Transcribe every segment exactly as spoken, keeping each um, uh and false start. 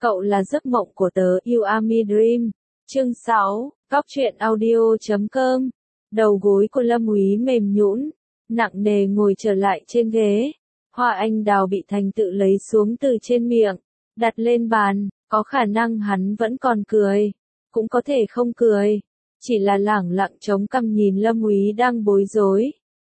Cậu là giấc mộng của tớ, You Are My Dream. Chương sáu, Góc truyện audio.com. Đầu gối của Lâm Úy mềm nhũn, nặng nề ngồi trở lại trên ghế. Hoa anh đào bị Thành Tự lấy xuống từ trên miệng, đặt lên bàn, có khả năng hắn vẫn còn cười, cũng có thể không cười, chỉ là lẳng lặng chống cằm nhìn Lâm Úy đang bối rối.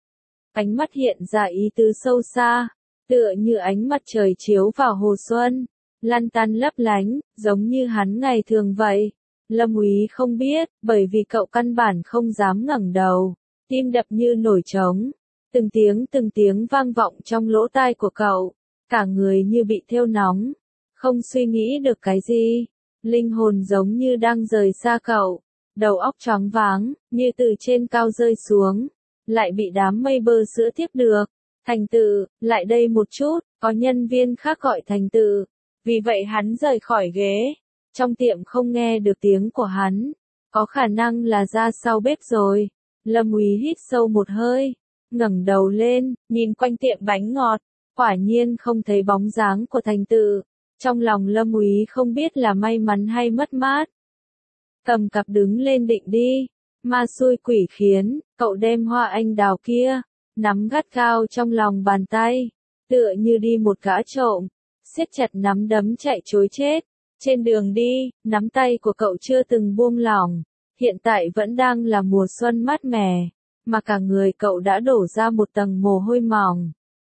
Ánh mắt hiện ra ý tứ sâu xa, tựa như ánh mặt trời chiếu vào hồ xuân, lăn tăn lấp lánh, giống như hắn ngày thường vậy. Lâm Úy không biết, bởi vì cậu căn bản không dám ngẩng đầu, tim đập như nổi trống, từng tiếng từng tiếng vang vọng trong lỗ tai của cậu, cả người như bị thiêu nóng, không suy nghĩ được cái gì, linh hồn giống như đang rời xa cậu, đầu óc choáng váng, như từ trên cao rơi xuống, lại bị đám mây bơ sữa tiếp được. Thành Tự, lại đây một chút, có nhân viên khác gọi Thành Tự, vì vậy hắn rời khỏi ghế. Trong tiệm không nghe được tiếng của hắn, có khả năng là ra sau bếp rồi. Lâm Úy hít sâu một hơi, ngẩng đầu lên, nhìn quanh tiệm bánh ngọt, quả nhiên không thấy bóng dáng của Thành Tự. Trong lòng Lâm Úy không biết là may mắn hay mất mát. Cầm cặp đứng lên định đi, ma xui quỷ khiến, cậu đem hoa anh đào kia, nắm gắt gao trong lòng bàn tay, tựa như đi một gã trộm, siết chặt nắm đấm chạy trối chết. Trên đường đi, nắm tay của cậu chưa từng buông lỏng, hiện tại vẫn đang là mùa xuân mát mẻ, mà cả người cậu đã đổ ra một tầng mồ hôi mỏng.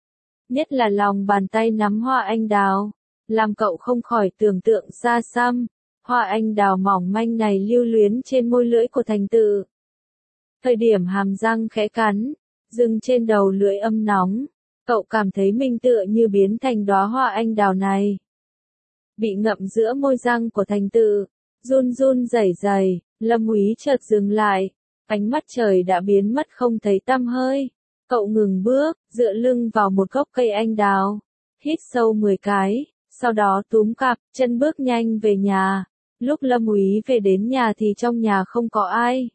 Nhất là lòng bàn tay nắm hoa anh đào, làm cậu không khỏi tưởng tượng xa xăm, hoa anh đào mỏng manh này lưu luyến trên môi lưỡi của Thành Tự. Thời điểm hàm răng khẽ cắn, dừng trên đầu lưỡi âm nóng, cậu cảm thấy mình tựa như biến thành đóa hoa anh đào này. Bị ngậm giữa môi răng của Thành Tự, run run rẩy rẩy, Lâm Úy chợt dừng lại, ánh mắt trời đã biến mất không thấy tăm hơi. Cậu ngừng bước, dựa lưng vào một gốc cây anh đào, hít sâu mười cái, sau đó túm cặp, chân bước nhanh về nhà. Lúc Lâm Úy về đến nhà thì trong nhà không có ai.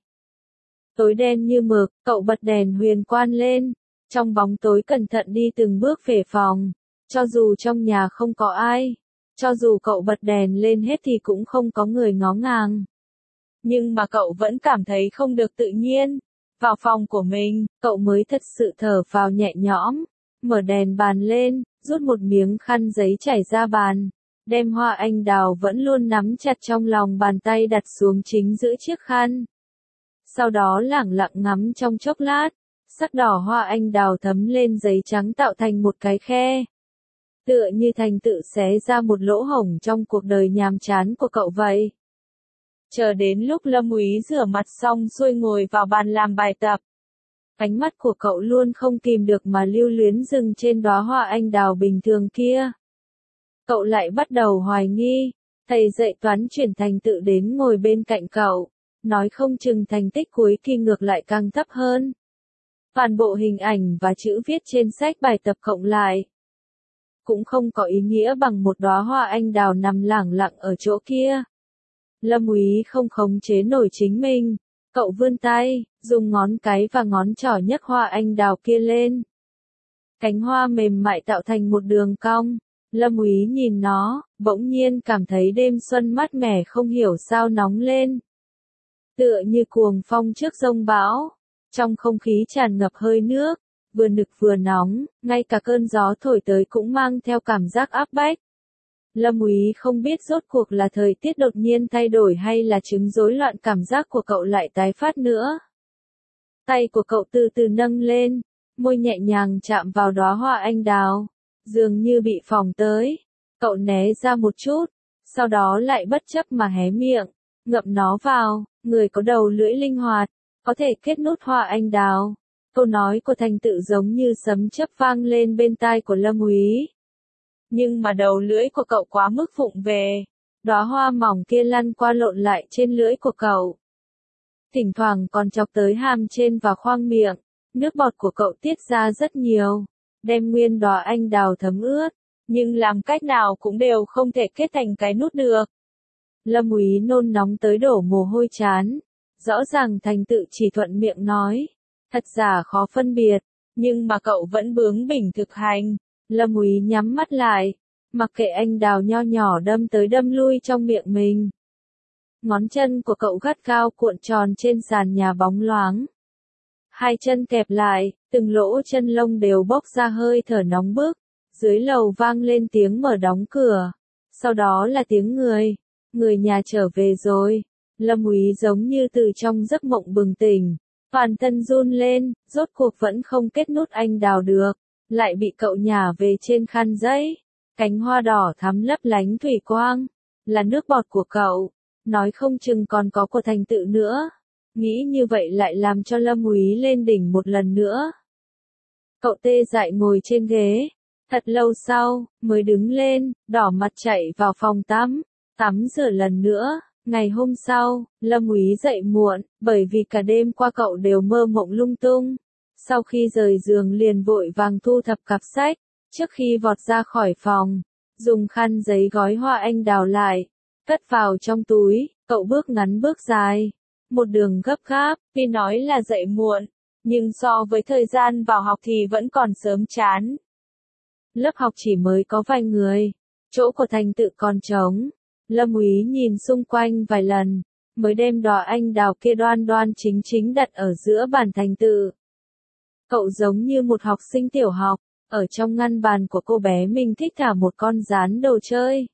Tối đen như mực, cậu bật đèn huyền quan lên, trong bóng tối cẩn thận đi từng bước về phòng, cho dù trong nhà không có ai. Cho dù cậu bật đèn lên hết thì cũng không có người ngó ngàng. Nhưng mà cậu vẫn cảm thấy không được tự nhiên. Vào phòng của mình, cậu mới thật sự thở vào nhẹ nhõm, mở đèn bàn lên, rút một miếng khăn giấy trải ra bàn, đem hoa anh đào vẫn luôn nắm chặt trong lòng bàn tay đặt xuống chính giữa chiếc khăn. Sau đó lẳng lặng ngắm trong chốc lát, sắc đỏ hoa anh đào thấm lên giấy trắng tạo thành một cái khe. Tựa như Thành Tự xé ra một lỗ hổng trong cuộc đời nhàm chán của cậu vậy. Chờ đến lúc Lâm Úy rửa mặt xong xuôi ngồi vào bàn làm bài tập. Ánh mắt của cậu luôn không kìm được mà lưu luyến dừng trên đóa hoa anh đào bình thường kia. Cậu lại bắt đầu hoài nghi, thầy dạy toán chuyển Thành Tự đến ngồi bên cạnh cậu, nói không chừng thành tích cuối kỳ ngược lại càng thấp hơn. Toàn bộ hình ảnh và chữ viết trên sách bài tập cộng lại cũng không có ý nghĩa bằng một đóa hoa anh đào nằm lẳng lặng ở chỗ kia. Lâm Úy không khống chế nổi chính mình, cậu vươn tay, dùng ngón cái và ngón trỏ nhấc hoa anh đào kia lên. Cánh hoa mềm mại tạo thành một đường cong, Lâm Úy nhìn nó, bỗng nhiên cảm thấy đêm xuân mát mẻ không hiểu sao nóng lên. Tựa như cuồng phong trước giông bão, trong không khí tràn ngập hơi nước. Vừa nực vừa nóng, ngay cả cơn gió thổi tới cũng mang theo cảm giác áp bách. Lâm Úy không biết rốt cuộc là thời tiết đột nhiên thay đổi hay là chứng rối loạn cảm giác của cậu lại tái phát nữa. Tay của cậu từ từ nâng lên, môi nhẹ nhàng chạm vào đóa hoa anh đào, dường như bị phỏng tới. Cậu né ra một chút, sau đó lại bất chấp mà hé miệng, ngậm nó vào, người có đầu lưỡi linh hoạt, có thể kết nút hoa anh đào. Câu nói của Thành Tự giống như sấm chớp vang lên bên tai của Lâm Úy. Nhưng mà đầu lưỡi của cậu quá mức vụng về, đóa hoa mỏng kia lăn qua lộn lại trên lưỡi của cậu. Thỉnh thoảng còn chọc tới hàm trên và khoang miệng, nước bọt của cậu tiết ra rất nhiều, đem nguyên đóa anh đào thấm ướt, nhưng làm cách nào cũng đều không thể kết thành cái nút được. Lâm Úy nôn nóng tới đổ mồ hôi chán, rõ ràng Thành Tự chỉ thuận miệng nói. Thật giả khó phân biệt, nhưng mà cậu vẫn bướng bỉnh thực hành. Lâm Úy nhắm mắt lại, mặc kệ anh đào nho nhỏ đâm tới đâm lui trong miệng mình. Ngón chân của cậu gắt gao cuộn tròn trên sàn nhà bóng loáng. Hai chân kẹp lại, từng lỗ chân lông đều bốc ra hơi thở nóng bức. Dưới lầu vang lên tiếng mở đóng cửa. Sau đó là tiếng người. Người nhà trở về rồi. Lâm Úy giống như từ trong giấc mộng bừng tỉnh. Toàn thân run lên, rốt cuộc vẫn không kết nút anh đào được. Lại bị cậu nhả về trên khăn giấy. Cánh hoa đỏ thắm lấp lánh thủy quang. Là nước bọt của cậu. Nói không chừng còn có của Thành Tự nữa. Nghĩ như vậy lại làm cho Lâm Úy lên đỉnh một lần nữa. Cậu tê dại ngồi trên ghế. Thật lâu sau, mới đứng lên, đỏ mặt chạy vào phòng tắm. Tắm rửa lần nữa. Ngày hôm sau, Lâm Úy dậy muộn, bởi vì cả đêm qua cậu đều mơ mộng lung tung. Sau khi rời giường liền vội vàng thu thập cặp sách. Trước khi vọt ra khỏi phòng, dùng khăn giấy gói hoa anh đào lại, cất vào trong túi, cậu bước ngắn bước dài. Một đường gấp gáp, tuy nói là dậy muộn, nhưng so với thời gian vào học thì vẫn còn sớm chán. Lớp học chỉ mới có vài người, chỗ của Thành Tự còn trống. Lâm Úy nhìn xung quanh vài lần, mới đem đóa anh đào kia đoan đoan chính chính đặt ở giữa bàn Thành Tự. Cậu giống như một học sinh tiểu học, ở trong ngăn bàn của cô bé mình thích thả một con gián đồ chơi.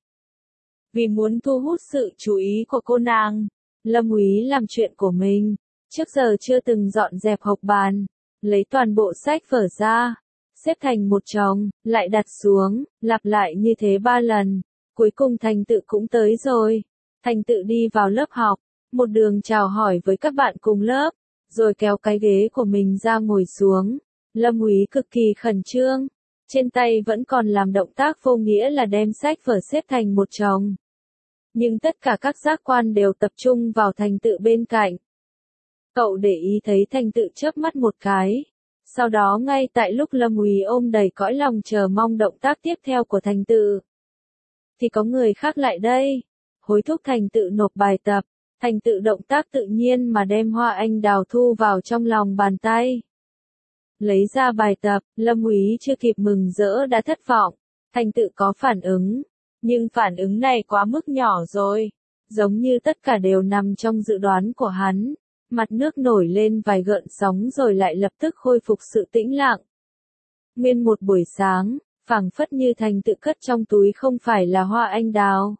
Vì muốn thu hút sự chú ý của cô nàng, Lâm Úy làm chuyện của mình, trước giờ chưa từng dọn dẹp hộc bàn, lấy toàn bộ sách vở ra, xếp thành một chồng, lại đặt xuống, lặp lại như thế ba lần. Cuối cùng Thành Tự cũng tới rồi. Thành Tự đi vào lớp học, một đường chào hỏi với các bạn cùng lớp, rồi kéo cái ghế của mình ra ngồi xuống. Lâm Úy cực kỳ khẩn trương, trên tay vẫn còn làm động tác vô nghĩa là đem sách vở xếp thành một chồng. Nhưng tất cả các giác quan đều tập trung vào Thành Tự bên cạnh. Cậu để ý thấy Thành Tự chớp mắt một cái. Sau đó ngay tại lúc Lâm Úy ôm đầy cõi lòng chờ mong động tác tiếp theo của Thành Tự, thì có người khác lại đây, hối thúc Thành Tự nộp bài tập. Thành Tự động tác tự nhiên mà đem hoa anh đào thu vào trong lòng bàn tay. Lấy ra bài tập, Lâm Úy chưa kịp mừng rỡ đã thất vọng. Thành Tự có phản ứng, nhưng phản ứng này quá mức nhỏ rồi, giống như tất cả đều nằm trong dự đoán của hắn. Mặt nước nổi lên vài gợn sóng rồi lại lập tức khôi phục sự tĩnh lặng. Nguyên một buổi sáng, phảng phất như Thành Tự cất trong túi không phải là hoa anh đào,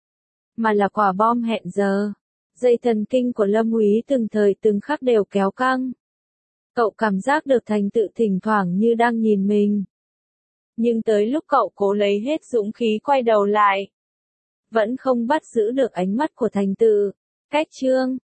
mà là quả bom hẹn giờ. Dây thần kinh của Lâm Úy từng thời từng khắc đều kéo căng. Cậu cảm giác được Thành Tự thỉnh thoảng như đang nhìn mình. Nhưng tới lúc cậu cố lấy hết dũng khí quay đầu lại, vẫn không bắt giữ được ánh mắt của Thành Tự. Cách chương